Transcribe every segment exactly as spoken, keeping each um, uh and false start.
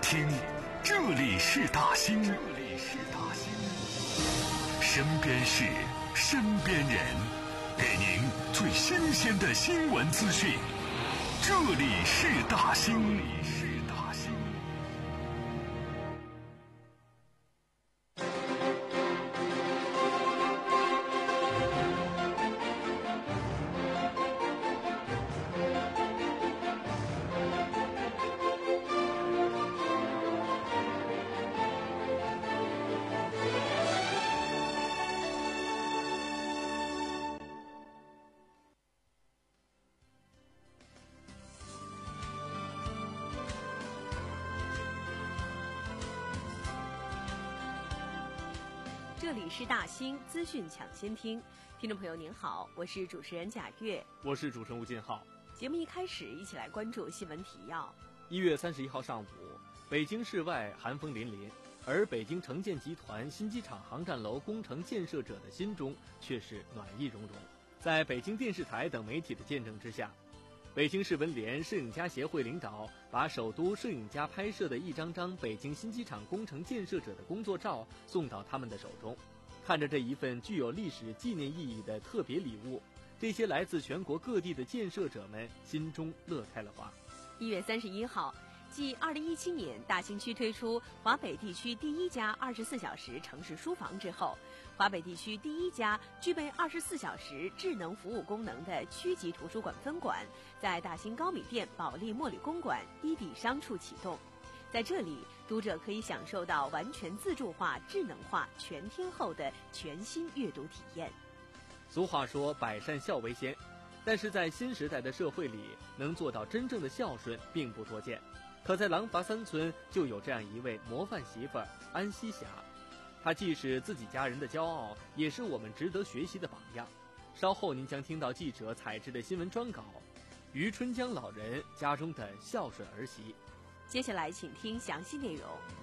听，这里是大兴，这里是大兴，身边事，身边人，给您最新鲜的新闻资讯。这里是大兴。 这里是大兴资讯抢先听，听众朋友您好，我是主持人贾月， 我是主持人吴金浩。 节目一开始，一起来关注新闻提要。 一月三十一号上午，北京市外寒风凛凛，而北京城建集团新机场航站楼工程建设者的心中却是暖意融融。在北京电视台等媒体的见证之下，北京市文联摄影家协会领导把首都摄影家拍摄的一张张北京新机场工程建设者的工作照送到他们的手中。看着这一份具有历史纪念意义的特别礼物，这些来自全国各地的建设者们心中乐开了花。 一月三十一号，继二零一七年大兴区推出华北地区第一家二十四小时城市书房之后，华北地区第一家具备二十四小时智能服务功能的区级图书馆分馆在大兴高米店保利墨旅公馆一底商处启动。在这里，读者可以享受到完全自助化、智能化、全天候的全新阅读体验。 俗话说百善孝为先，但是在新时代的社会里，能做到真正的孝顺并不多见。可在廊坊三村就有这样一位模范媳妇儿安西霞，她既是自己家人的骄傲，也是我们值得学习的榜样。稍后您将听到记者采制的新闻专稿，于春江老人家中的孝顺儿媳。 接下来请听详细内容。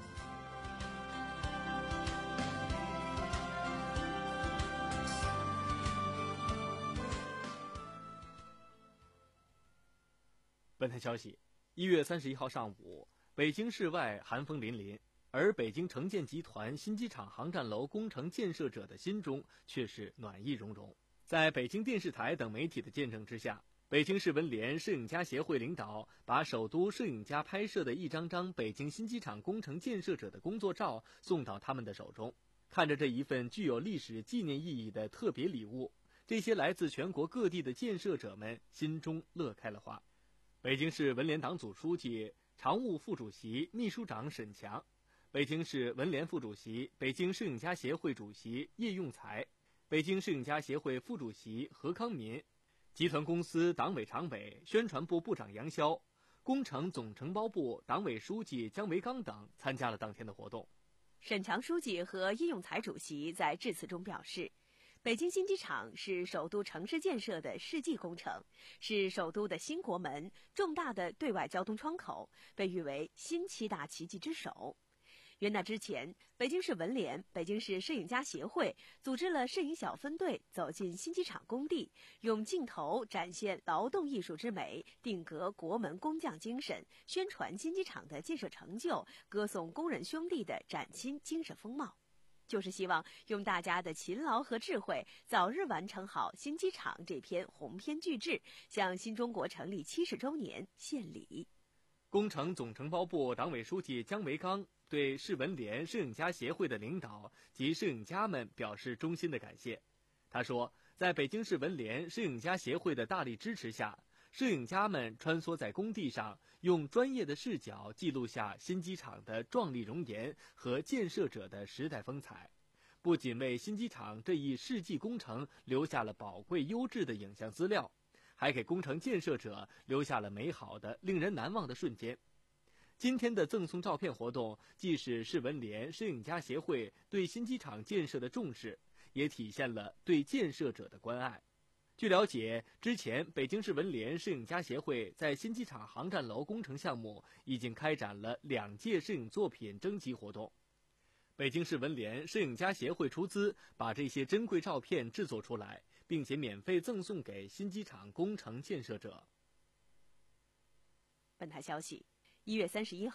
本台消息，一月三十一号上午，北京市外寒风凛凛，而北京城建集团新机场航站楼工程建设者的心中却是暖意融融。在北京电视台等媒体的见证之下，北京市文联摄影家协会领导把首都摄影家拍摄的一张张北京新机场工程建设者的工作照送到他们的手中。看着这一份具有历史纪念意义的特别礼物，这些来自全国各地的建设者们心中乐开了花。北京市文联党组书记、常务副主席、秘书长沈强，北京市文联副主席、北京摄影家协会主席叶用才，北京摄影家协会副主席何康民，集团公司党委常委、宣传部部长杨潇，工程总承包部党委书记姜维刚等参加了当天的活动。 沈强书记和叶用才主席在致辞中表示，北京新机场是首都城市建设的世纪工程，是首都的新国门，重大的对外交通窗口，被誉为新七大奇迹之首。元旦之前，北京市文联、北京市摄影家协会组织了摄影小分队走进新机场工地，用镜头展现劳动艺术之美，定格国门工匠精神，宣传新机场的建设成就，歌颂工人兄弟的崭新精神风貌。就是希望用大家的勤劳和智慧，早日完成好新机场这篇鸿篇巨制，向新中国成立七十周年献礼。 工程总承包部党委书记姜维刚对市文联摄影家协会的领导及摄影家们表示衷心的感谢。他说，在北京市文联摄影家协会的大力支持下，摄影家们穿梭在工地上，用专业的视角记录下新机场的壮丽容颜和建设者的时代风采，不仅为新机场这一世纪工程留下了宝贵优质的影像资料，还给工程建设者留下了美好的、令人难忘的瞬间。今天的赠送照片活动，既是市文联摄影家协会对新机场建设的重视，也体现了对建设者的关爱。据了解，之前北京市文联摄影家协会在新机场航站楼工程项目已经开展了两届摄影作品征集活动。北京市文联摄影家协会出资把这些珍贵照片制作出来，并且免费赠送给新机场工程建设者。 本台消息，一月三十一号，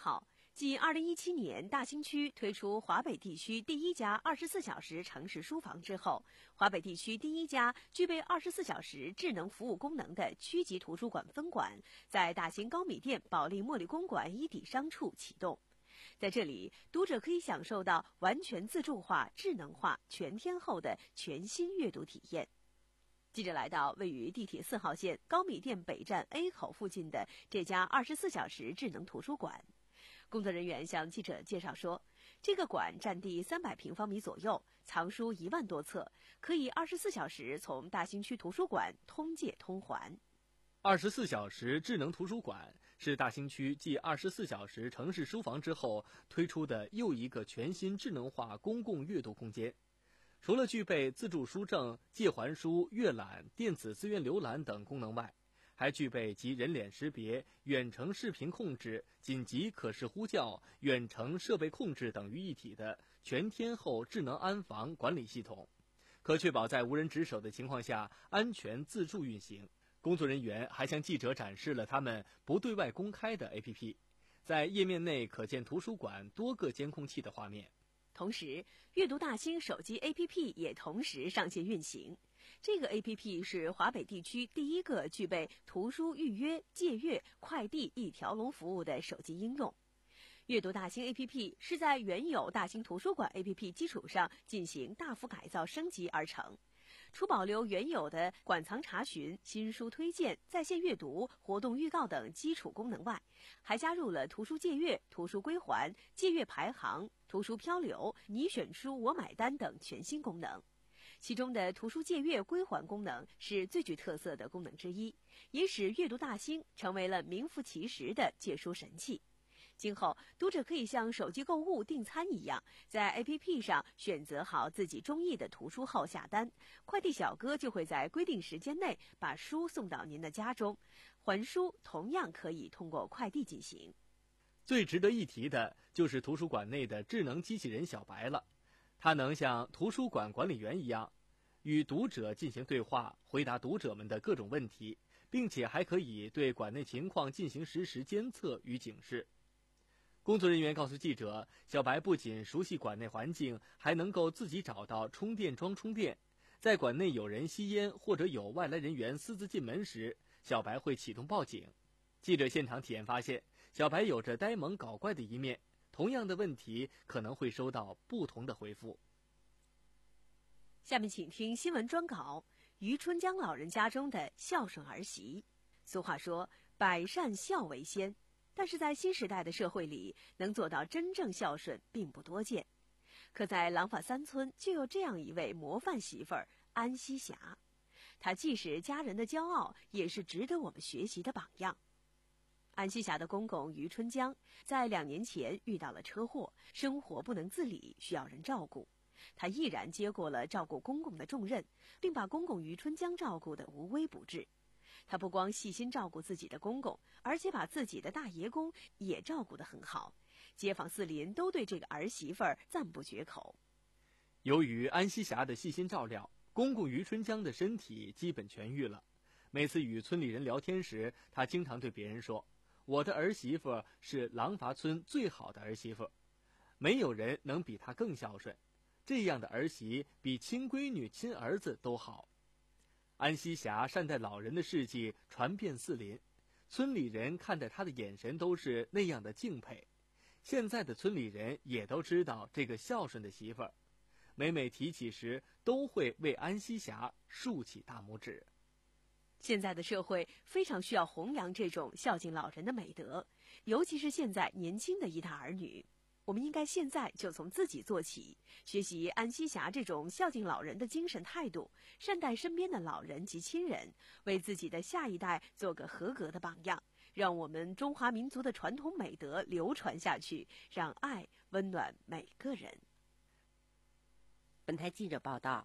继二零一七年大兴区推出华北地区第一家二十四小时城市书房之后，华北地区第一家具备二十四小时智能服务功能的区级图书馆分馆在大兴高米店保利茉莉公馆一底商处启动。在这里，读者可以享受到完全自助化、智能化、全天候的全新阅读体验。记者来到位于地铁四号线高米店北站 A 口附近的这家二十四小时智能图书馆。工作人员向记者介绍说，这个馆占地三百平方米左右，藏书一万多册，可以二十四小时从大兴区图书馆通借通还。 二十四小时智能图书馆是大兴区继二十四小时城市书房之后推出的又一个全新智能化公共阅读空间。除了具备自助书证、借还书、阅览、电子资源浏览等功能外，还具备集人脸识别、远程视频控制、紧急可视呼叫、远程设备控制等于一体的全天候智能安防管理系统，可确保在无人值守的情况下安全自助运行。工作人员还向记者展示了他们不对外公开的 A P P， 在页面内可见图书馆多个监控器的画面。 同时，阅读大兴手机 A P P 也同时上线运行。这个 A P P 是华北地区第一个具备图书预约、借阅、快递一条龙服务的手机应用。阅读大兴 A P P 是在原有大兴图书馆 A P P 基础上进行大幅改造升级而成。除保留原有的馆藏查询、新书推荐、在线阅读、活动预告等基础功能外，还加入了图书借阅、图书归还、借阅排行、图书漂流、你选书我买单等全新功能。其中的图书借阅归还功能是最具特色的功能之一，也使阅读大兴成为了名副其实的借书神器。今后，读者可以像手机购物订餐一样，在 A P P 上选择好自己中意的图书后下单，快递小哥就会在规定时间内把书送到您的家中，还书同样可以通过快递进行。 最值得一提的就是图书馆内的智能机器人小白了，它能像图书馆管理员一样，与读者进行对话，回答读者们的各种问题，并且还可以对馆内情况进行实时监测与警示。工作人员告诉记者，小白不仅熟悉馆内环境，还能够自己找到充电桩充电。在馆内有人吸烟或者有外来人员私自进门时，小白会启动报警。记者现场体验发现，小白有着呆萌搞怪的一面，同样的问题可能会收到不同的回复。 下面请听新闻专稿：于春江老人家中的孝顺儿媳。俗话说，百善孝为先。但是在新时代的社会里，能做到真正孝顺并不多见。可在廊坊三村就有这样一位模范媳妇儿安西霞，她既是家人的骄傲，也是值得我们学习的榜样。安西霞的公公于春江在两年前遇到了车祸，生活不能自理，需要人照顾。她毅然接过了照顾公公的重任，并把公公于春江照顾得无微不至。他不光细心照顾自己的公公，而且把自己的大爷公也照顾得很好，街坊四邻都对这个儿媳妇儿赞不绝口。 由于安西霞的细心照料，公公于春江的身体基本痊愈了。每次与村里人聊天时，他经常对别人说：“我的儿媳妇是廊坊村最好的儿媳妇，没有人能比她更孝顺。这样的儿媳比亲闺女、亲儿子都好。”安西霞善待老人的事迹传遍四邻，村里人看待她的眼神都是那样的敬佩。现在的村里人也都知道这个孝顺的媳妇儿，每每提起时都会为安西霞竖起大拇指。 现在的社会非常需要弘扬这种孝敬老人的美德，尤其是现在年轻的一代儿女。我们应该现在就从自己做起，学习安西霞这种孝敬老人的精神态度，善待身边的老人及亲人，为自己的下一代做个合格的榜样，让我们中华民族的传统美德流传下去，让爱温暖每个人。 本台记者报道。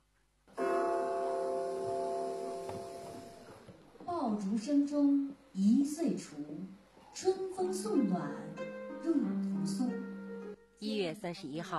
爆竹声中一岁除，春风送暖入屠苏。 一月三十一号，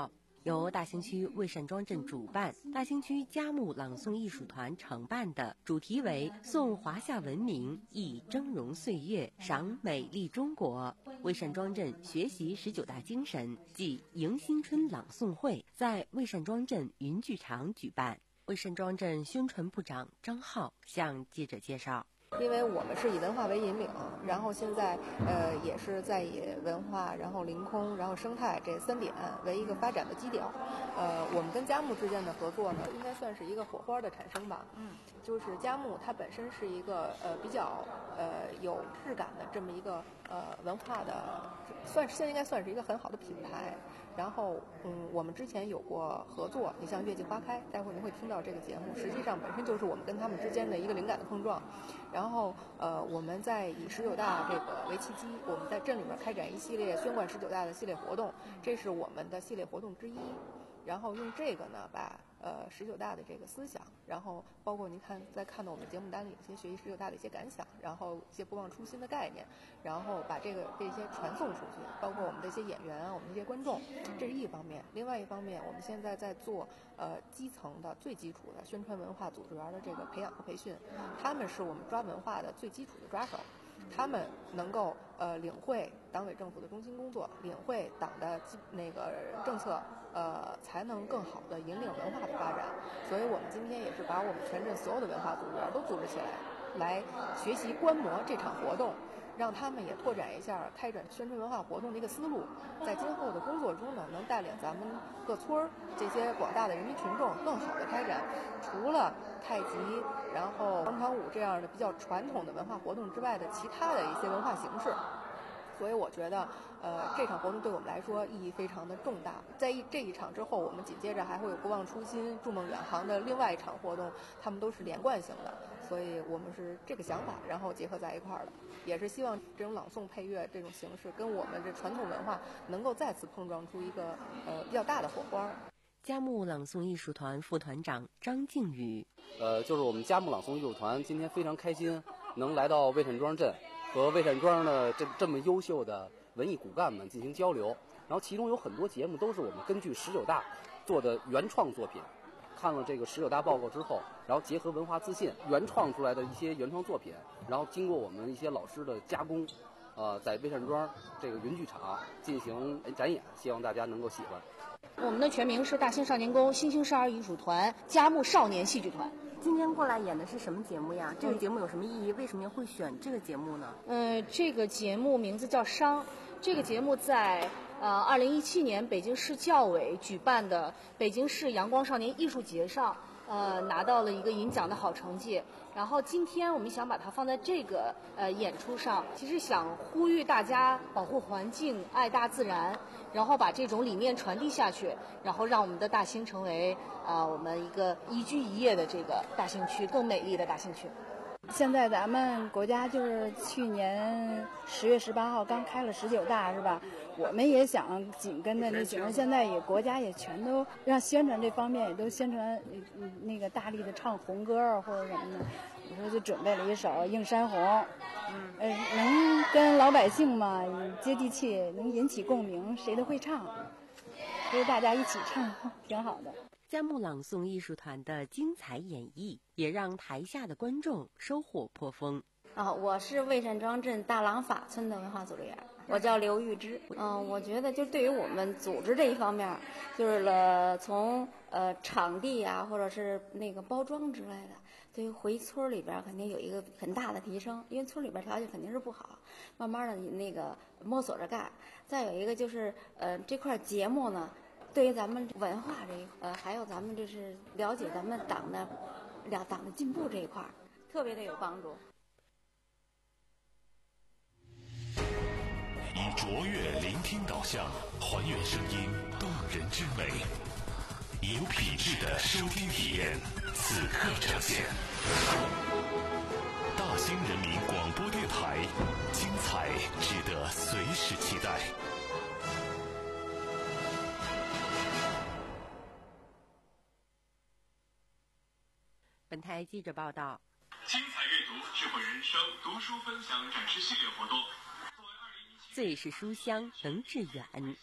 由大兴区魏善庄镇主办，大兴区佳木朗诵艺术团承办的，主题为“颂华夏文明，忆峥嵘岁月，赏美丽中国”。魏善庄镇学习十九大精神暨迎新春朗诵会在魏善庄镇云剧场举办。魏善庄镇宣传部长张浩向记者介绍。 因为我们是以文化为引领，然后现在呃也是在以文化，然后临空，然后生态这三点为一个发展的基调。呃，我们跟佳木之间的合作呢，应该算是一个火花的产生吧。嗯，就是佳木它本身是一个呃比较呃有质感的这么一个呃文化的，算是现在应该算是一个很好的品牌。然后，嗯，我们之前有过合作，你像月季花开，待会儿您会听到这个节目，实际上本身就是我们跟他们之间的一个灵感的碰撞。然后，呃，我们在以十九大这个为契机，我们在镇里面开展一系列宣贯十九大的系列活动，这是我们的系列活动之一。然后用这个呢，把呃十九大的这个思想，然后包括您看在看到我们节目单里一些学习十九大的一些感想，然后一些不忘初心的概念，然后把这个这些传送出去，包括我们的一些演员啊，我们这些观众，这是一方面。另外一方面，我们现在在做呃基层的最基础的宣传文化组织员的这个培养和培训，他们是我们抓文化的最基础的抓手。他们能够呃领会党委政府的中心工作，领会党的那个政策，呃，才能更好的引领文化的发展。所以我们今天也是把我们全镇所有的文化组织员都组织起来，来学习观摩这场活动，让他们也拓展一下开展宣传文化活动的一个思路，在今后的工作中呢，能带领咱们各村儿这些广大的人民群众更好的开展除了太极，然后广场舞这样的比较传统的文化活动之外的其他的一些文化形式。所以我觉得，呃，这场活动对我们来说意义非常的重大。在一这一场之后，我们紧接着还会有不忘初心、筑梦远航的另外一场活动，他们都是连贯性的。所以我们是这个想法，然后结合在一块儿的，也是希望这种朗诵配乐这种形式跟我们这传统文化能够再次碰撞出一个呃比较大的火花。 佳木朗诵艺术团副团长张靖宇， 呃，就是我们佳木朗诵艺术团今天非常开心，能来到魏善庄镇，和魏善庄的这这么优秀的文艺骨干们进行交流。然后其中有很多节目都是我们根据十九大做的原创作品。看了这个十九大报告之后，然后结合文化自信原创出来的一些原创作品，然后经过我们一些老师的加工，呃，在魏善庄这个云剧场进行展演，希望大家能够喜欢。 我们的全名是大兴少年宫新兴少儿艺术团佳木少年戏剧团。 今天过来演的是什么节目呀？这个节目有什么意义？为什么会选这个节目呢？ 呃，这个节目名字叫《商》，这个节目在呃二零一七年北京市教委举办的北京市阳光少年艺术节上，呃拿到了一个银奖的好成绩。然后今天我们想把它放在这个呃演出上，其实想呼吁大家保护环境、爱大自然，然后把这种理念传递下去，然后让我们的大兴成为啊、呃、我们一个宜居宜业的这个大兴区，更美丽的大兴区。 现在咱们国家就是去年十月十八号刚开了十九大，是吧？我们也想紧跟着这形势，现在也国家也全都让宣传这方面也都宣传，那个大力的唱红歌啊或者什么的。我说就准备了一首《映山红》，嗯，呃，能跟老百姓嘛接地气，能引起共鸣，谁都会唱，所以大家一起唱挺好的。 佳木朗诵艺术团的精彩演绎，也让台下的观众收获颇丰。 啊，我是魏善庄镇大廊法村的文化组织员，我叫刘玉芝。嗯，我觉得就对于我们组织这一方面，就是了从呃场地啊，或者是那个包装之类的，对于回村里边肯定有一个很大的提升，因为村里边条件肯定是不好，慢慢的那个摸索着干。再有一个就是呃这块节目呢。对于咱们文化这一呃，还有咱们就是了解咱们党的了党的进步这一块儿，特别的有帮助。 以卓越聆听导向，还原声音动人之美，以有品质的收听体验，此刻呈现。大兴人民广播电台，精彩值得随时期待。 本台记者报道， 精彩阅读智慧人生读书分享展示系列活动， 最是书香能致远。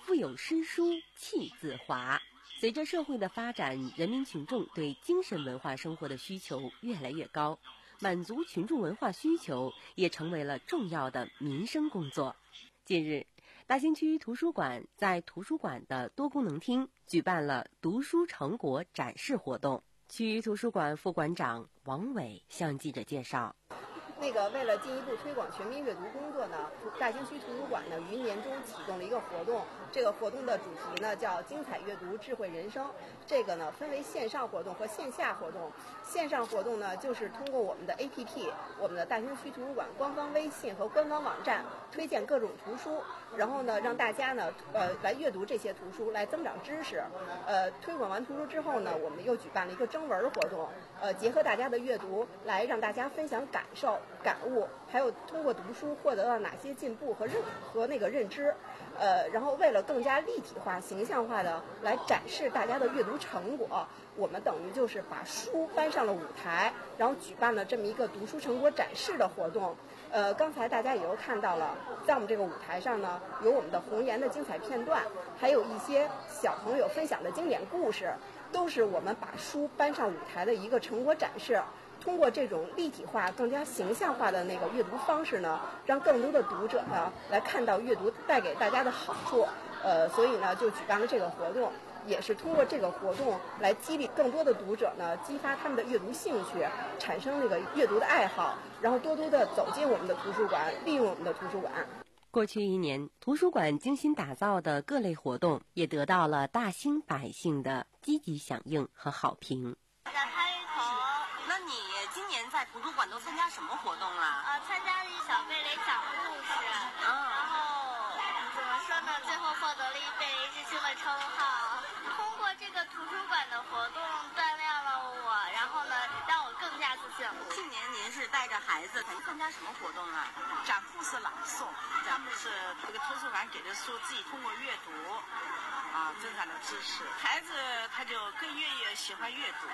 腹有诗书气自华。随着社会的发展，人民群众对精神文化生活的需求越来越高，满足群众文化需求也成为了重要的民生工作。近日，大兴区图书馆在图书馆的多功能厅举办了读书成果展示活动。区图书馆副馆长王伟向记者介绍， 那个为了进一步推广全民阅读工作呢，大兴区图书馆呢于年中启动了一个活动，这个活动的主题呢叫精彩阅读智慧人生。这个呢分为线上活动和线下活动。线上活动呢就是通过我们的 A P P、我们的大兴区图书馆官方微信和官方网站推荐各种图书，然后呢让大家呢呃来阅读这些图书，来增长知识。呃，推广完图书之后呢，我们又举办了一个征文活动，呃，结合大家的阅读来让大家分享感受、感悟，还有通过读书获得了哪些进步和认和那个认知。呃，然后为了更加立体化、形象化的来展示大家的阅读成果，我们等于就是把书搬上了舞台，然后举办了这么一个读书成果展示的活动。呃，刚才大家也都看到了，在我们这个舞台上呢，有我们的红岩的精彩片段，还有一些小朋友分享的经典故事，都是我们把书搬上舞台的一个成果展示。通过这种立体化、更加形象化的那个阅读方式呢，让更多的读者呢来看到阅读带给大家的好处。呃，所以呢，就举办了这个活动，也是通过这个活动来激励更多的读者呢，激发他们的阅读兴趣，产生那个阅读的爱好，然后多多的走进我们的图书馆，利用我们的图书馆。 过去一年，图书馆精心打造的各类活动也得到了大兴百姓的积极响应和好评。 在图书馆都参加什么活动了？ 呃，参加与小贝蕾讲故事， 嗯、 然后怎么说呢？最后获得了一贝蕾之星的称号。通过这个图书馆的活动，锻炼了我，然后呢，让我更加自信。 去年您是带着孩子参加什么活动啊？ 讲故事朗诵，咱们是这个图书馆给的书，自己通过阅读啊增长了知识，孩子他就更愿意喜欢阅读。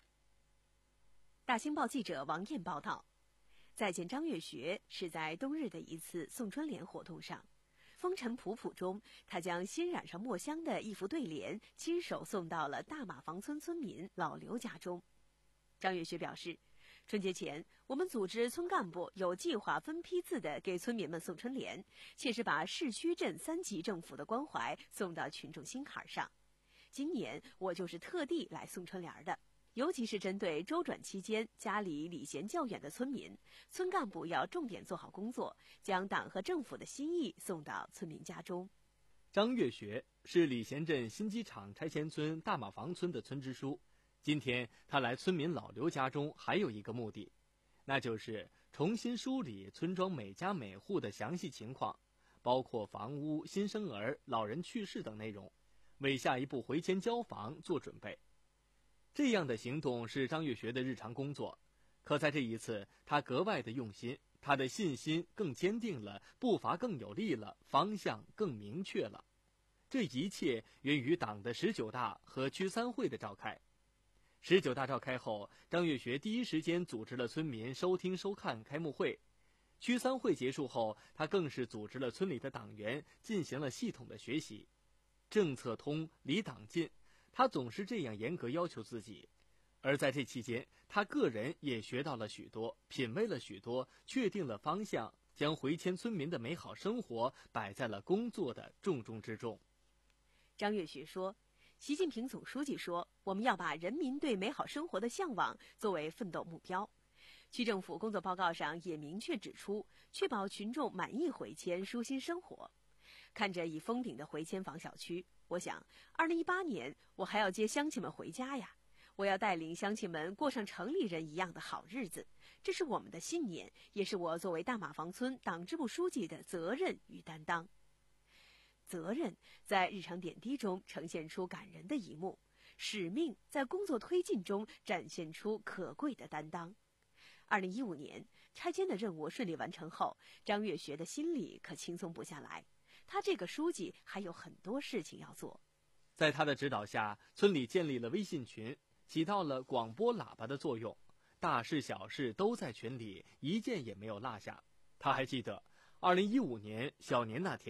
大兴报记者王艳报道，再见张月学是在冬日的一次送春联活动上，风尘仆仆中，他将新染上墨香的一幅对联亲手送到了大马房村村民老刘家中。张月学表示，春节前我们组织村干部有计划分批次的给村民们送春联，切实把市区镇三级政府的关怀送到群众心坎上。今年我就是特地来送春联的。尤其是针对周转期间家里礼贤较远的村民，村干部要重点做好工作，将党和政府的心意送到村民家中。 张月学是礼贤镇新机场拆迁村大马房村的村支书，今天他来村民老刘家中还有一个目的，那就是重新梳理村庄每家每户的详细情况，包括房屋、新生儿、老人去世等内容，为下一步回迁交房做准备。这样的行动是张月学的日常工作，可在这一次他格外的用心，他的信心更坚定了，步伐更有力了，方向更明确了。这一切源于党的十九大和区三会的召开。十九大召开后，张月学第一时间组织了村民收听收看开幕会。区三会结束后，他更是组织了村里的党员进行了系统的学习。政策通，离党近，他总是这样严格要求自己。而在这期间，他个人也学到了许多，品味了许多，确定了方向，将回迁村民的美好生活摆在了工作的重中之重。 张月学说，习近平总书记说，我们要把人民对美好生活的向往作为奋斗目标。区政府工作报告上也明确指出，确保群众满意回迁、舒心生活。看着已封顶的回迁房小区，我想二零一八年我还要接乡亲们回家呀，我要带领乡亲们过上城里人一样的好日子，这是我们的信念，也是我作为大马房村党支部书记的责任与担当。责任在日常点滴中呈现出感人的一幕，使命在工作推进中展现出可贵的担当。二零一五年拆迁的任务顺利完成后，张月学的心里可轻松不下来，他这个书记还有很多事情要做。 在他的指导下，村里建立了微信群，起到了广播喇叭的作用，大事小事都在群里，一件也没有落下。他还记得二零一五年小年那天，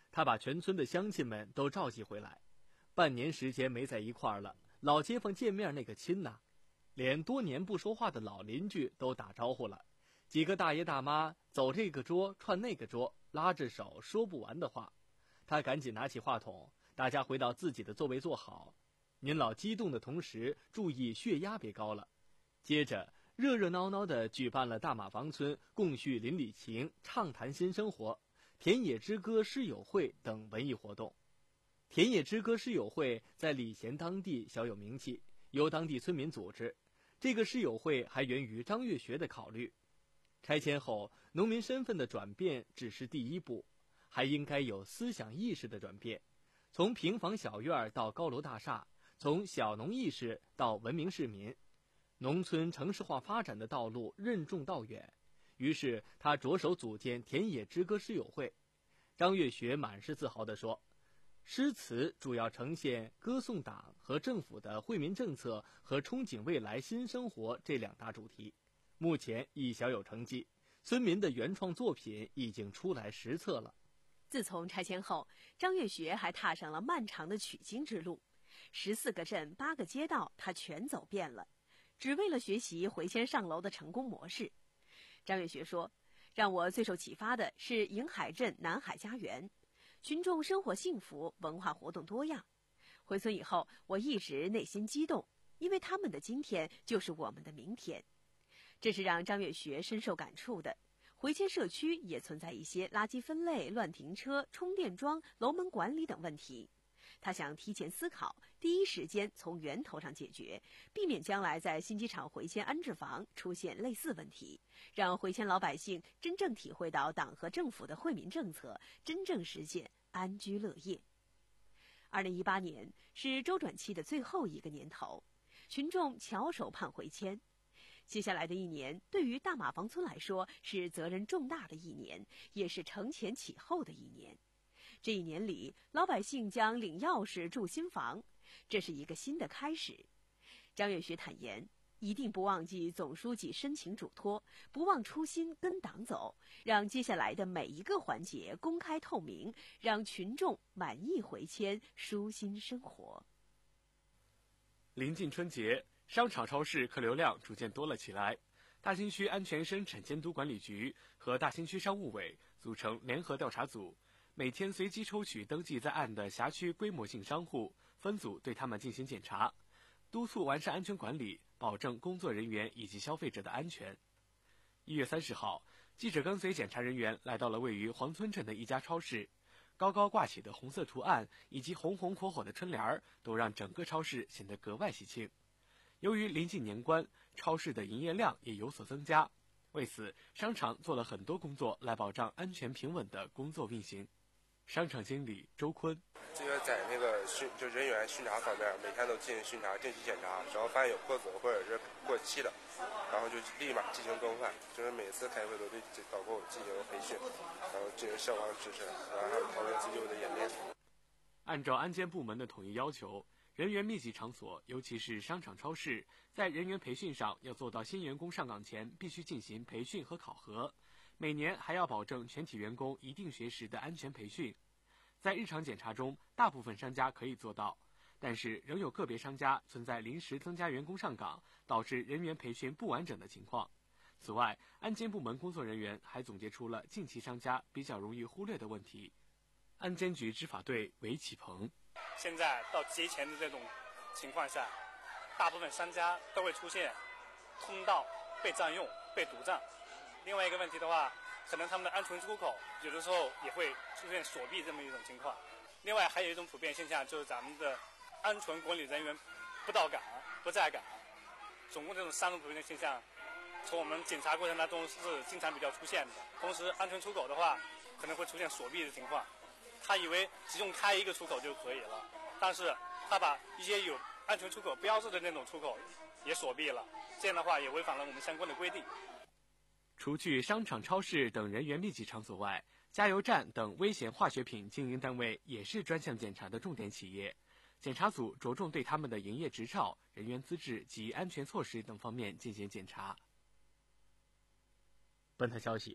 他把全村的乡亲们都召集回来，半年时间没在一块儿了，老街坊见面那个亲呐，连多年不说话的老邻居都打招呼了。几个大爷大妈走这个桌串那个桌，拉着手说不完的话。他赶紧拿起话筒，大家回到自己的座位坐好。您老激动的同时，注意血压别高了。接着热热闹闹地举办了大马房村共叙邻里情、畅谈新生活、田野之歌诗友会等文艺活动。田野之歌诗友会在礼贤当地小有名气，由当地村民组织。这个诗友会还源于张月学的考虑。拆迁后，农民身份的转变只是第一步，还应该有思想意识的转变，从平房小院到高楼大厦，从小农意识到文明市民。农村城市化发展的道路任重道远，于是他着手组建田野之歌诗友会。张月学满是自豪地说，诗词主要呈现歌颂党和政府的惠民政策和憧憬未来新生活这两大主题，目前已小有成绩，村民的原创作品已经出来实册了。 自从拆迁后，张月学还踏上了漫长的取经之路，十四个镇八个街道他全走遍了，只为了学习回迁上楼的成功模式。张月学说，让我最受启发的是迎海镇南海家园，群众生活幸福，文化活动多样。回村以后，我一直内心激动，因为他们的今天就是我们的明天。这是让张月学深受感触的。回迁社区也存在一些垃圾分类、乱停车、充电桩、楼门管理等问题。他想提前思考，第一时间从源头上解决，避免将来在新机场回迁安置房出现类似问题，让回迁老百姓真正体会到党和政府的惠民政策，真正实现安居乐业。二零一八年是周转期的最后一个年头，群众翘首盼回迁。接下来的一年，对于大马房村来说是责任重大的一年，也是承前启后的一年。这一年里，老百姓将领钥匙住新房，这是一个新的开始。张月学坦言，一定不忘记总书记深情嘱托，不忘初心跟党走，让接下来的每一个环节公开透明，让群众满意回迁，舒心生活。 临近春节，商场超市客流量逐渐多了起来。大兴区安全生产监督管理局和大兴区商务委组成联合调查组，每天随机抽取登记在案的辖区规模性商户，分组对他们进行检查，督促完善安全管理，保证工作人员以及消费者的安全。一月三十号，记者跟随检查人员来到了位于黄村镇的一家超市，高高挂起的红色图案以及红红火火的春联都让整个超市显得格外喜庆。由于临近年关，超市的营业量也有所增加，为此商场做了很多工作来保障安全平稳的工作运行。商场经理周坤， 这个在那个巡就人员巡查方面，每天都进行巡查、定期检查，只要发现有破损或者是过期的，然后就立马进行更换。就是每次开会都对导购进行培训，然后进行消防支持，然后还有讨论自救的演练。 按照安监部门的统一要求，人员密集场所，尤其是商场、超市，在人员培训上要做到新员工上岗前必须进行培训和考核，每年还要保证全体员工一定学时的安全培训。在日常检查中，大部分商家可以做到，但是仍有个别商家存在临时增加员工上岗，导致人员培训不完整的情况。此外，安监部门工作人员还总结出了近期商家比较容易忽略的问题。安监局执法队韦启鹏， 现在到节前的这种情况下，大部分商家都会出现通道被占用、被堵占。另外一个问题的话，可能他们的安全出口有的时候也会出现锁闭这么一种情况。另外还有一种普遍现象，就是咱们的安全管理人员不到岗、不在岗，总共这种三种普遍现象，从我们检查过程当中是经常比较出现的。同时，安全出口的话，可能会出现锁闭的情况。他以为只用开一个出口就可以了，但是他把一些有安全出口标志的那种出口也锁闭了，这样的话也违反了我们相关的规定。 除去商场、超市等人员密集场所外，加油站等危险化学品经营单位也是专项检查的重点企业。检查组着重对他们的营业执照、人员资质及安全措施等方面进行检查。 本台消息，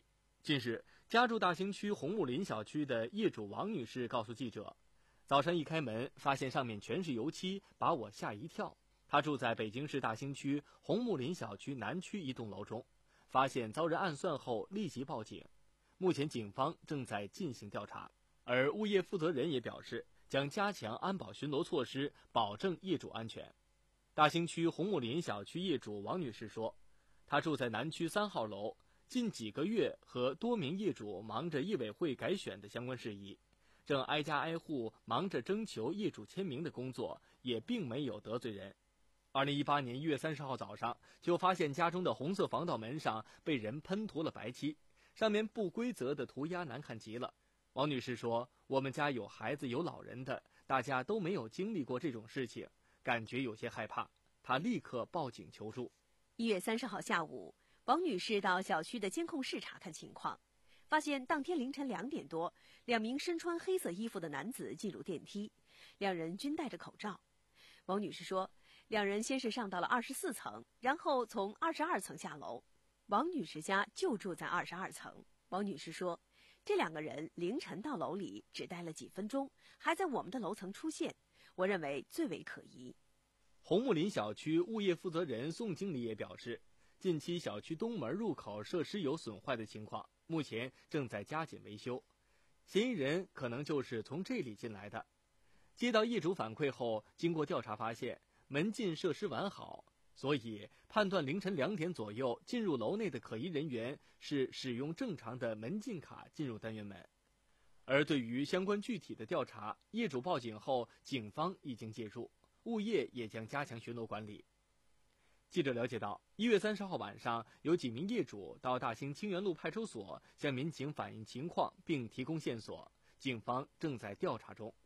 近日，家住大兴区红木林小区的业主王女士告诉记者，早上一开门，发现上面全是油漆，把我吓一跳。她住在北京市大兴区红木林小区南区一栋楼中，发现遭人暗算后立即报警。目前警方正在进行调查，而物业负责人也表示，将加强安保巡逻措施，保证业主安全。大兴区红木林小区业主王女士说，她住在南区三号楼，近几个月和多名业主忙着业委会改选的相关事宜，正挨家挨户忙着征求业主签名的工作，也并没有得罪人。二零一八年一月三十号早上，就发现家中的红色防盗门上被人喷涂了白漆，上面不规则的涂鸦难看极了。王女士说，我们家有孩子有老人的，大家都没有经历过这种事情，感觉有些害怕，她立刻报警求助。 一月三十号下午，王女士到小区的监控室查看情况，发现当天凌晨两点多，两名身穿黑色衣服的男子进入电梯，两人均戴着口罩。王女士说，两人先是上到了二十四层，然后从二十二层下楼。王女士家就住在二十二层。王女士说，这两个人凌晨到楼里只待了几分钟，还在我们的楼层出现，我认为最为可疑。 红木林小区物业负责人宋经理也表示，近期小区东门入口设施有损坏的情况，目前正在加紧维修，嫌疑人可能就是从这里进来的。接到业主反馈后，经过调查发现门禁设施完好，所以判断凌晨两点左右进入楼内的可疑人员是使用正常的门禁卡进入单元门。而对于相关具体的调查，业主报警后，警方已经介入，物业也将加强巡逻管理。记者了解到，一月三十号晚上，有几名业主到大兴清源路派出所向民警反映情况，并提供线索，警方正在调查中。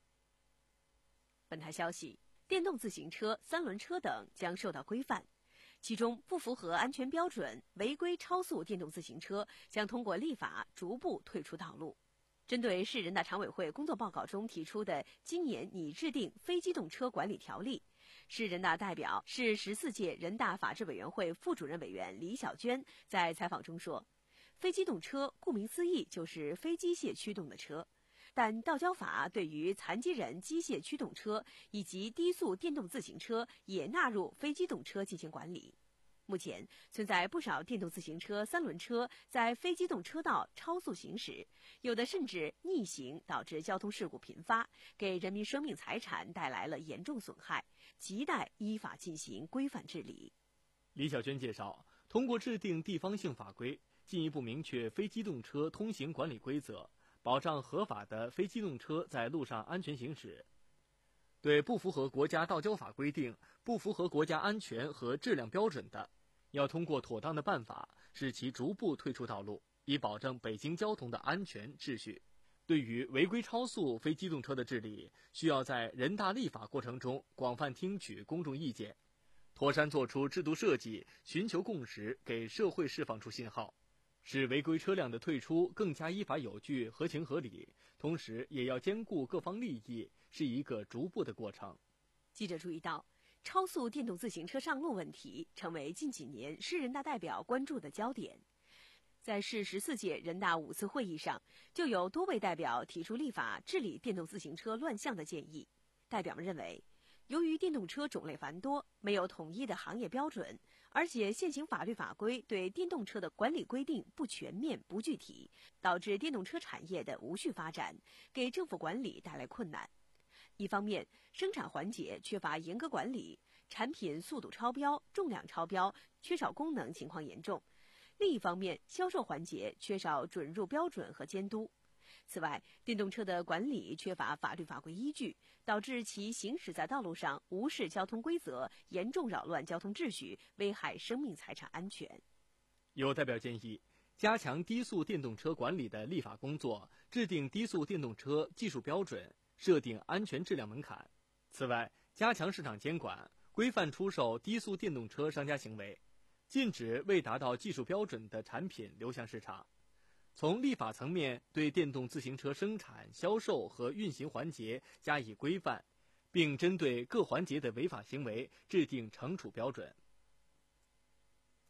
本台消息，电动自行车、三轮车等将受到规范，其中不符合安全标准、违规超速电动自行车将通过立法逐步退出道路。针对市人大常委会工作报告中提出的今年拟制定非机动车管理条例，市人大代表、市十四届人大法制委员会副主任委员李小娟在采访中说，非机动车顾名思义就是非机械驱动的车，但道交法对于残疾人机械驱动车以及低速电动自行车也纳入非机动车进行管理。目前存在不少电动自行车、三轮车在非机动车道超速行驶，有的甚至逆行，导致交通事故频发，给人民生命财产带来了严重损害，亟待依法进行规范治理。 李小娟介绍，通过制定地方性法规，进一步明确非机动车通行管理规则，保障合法的非机动车在路上安全行驶。对不符合国家道交法规定、不符合国家安全和质量标准的，要通过妥当的办法，使其逐步退出道路，以保证北京交通的安全秩序。对于违规超速非机动车的治理，需要在人大立法过程中广泛听取公众意见，妥善做出制度设计，寻求共识，给社会释放出信号，使违规车辆的退出更加依法有据、合情合理，同时也要兼顾各方利益，是一个逐步的过程。 记者注意到，超速电动自行车上路问题成为近几年市人大代表关注的焦点。在市十四届人大五次会议上，就有多位代表提出立法治理电动自行车乱象的建议。代表们认为，由于电动车种类繁多，没有统一的行业标准，而且现行法律法规对电动车的管理规定不全面、不具体，导致电动车产业的无序发展，给政府管理带来困难。一方面，生产环节缺乏严格管理，产品速度超标、重量超标、缺少功能情况严重；另一方面，销售环节缺少准入标准和监督。此外，电动车的管理缺乏法律法规依据，导致其行驶在道路上无视交通规则，严重扰乱交通秩序，危害生命财产安全。 有代表建议，加强低速电动车管理的立法工作，制定低速电动车技术标准，设定安全质量门槛。此外，加强市场监管，规范出售低速电动车商家行为，禁止未达到技术标准的产品流向市场。从立法层面对电动自行车生产、销售和运行环节加以规范，并针对各环节的违法行为制定惩处标准。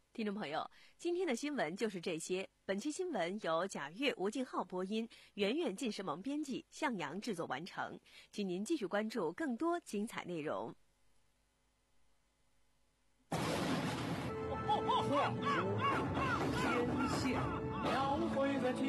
听众朋友，今天的新闻就是这些。本期新闻由贾月、吴敬浩播音，圆圆、晋时萌编辑，向阳制作完成。请您继续关注更多精彩内容。 天下描绘在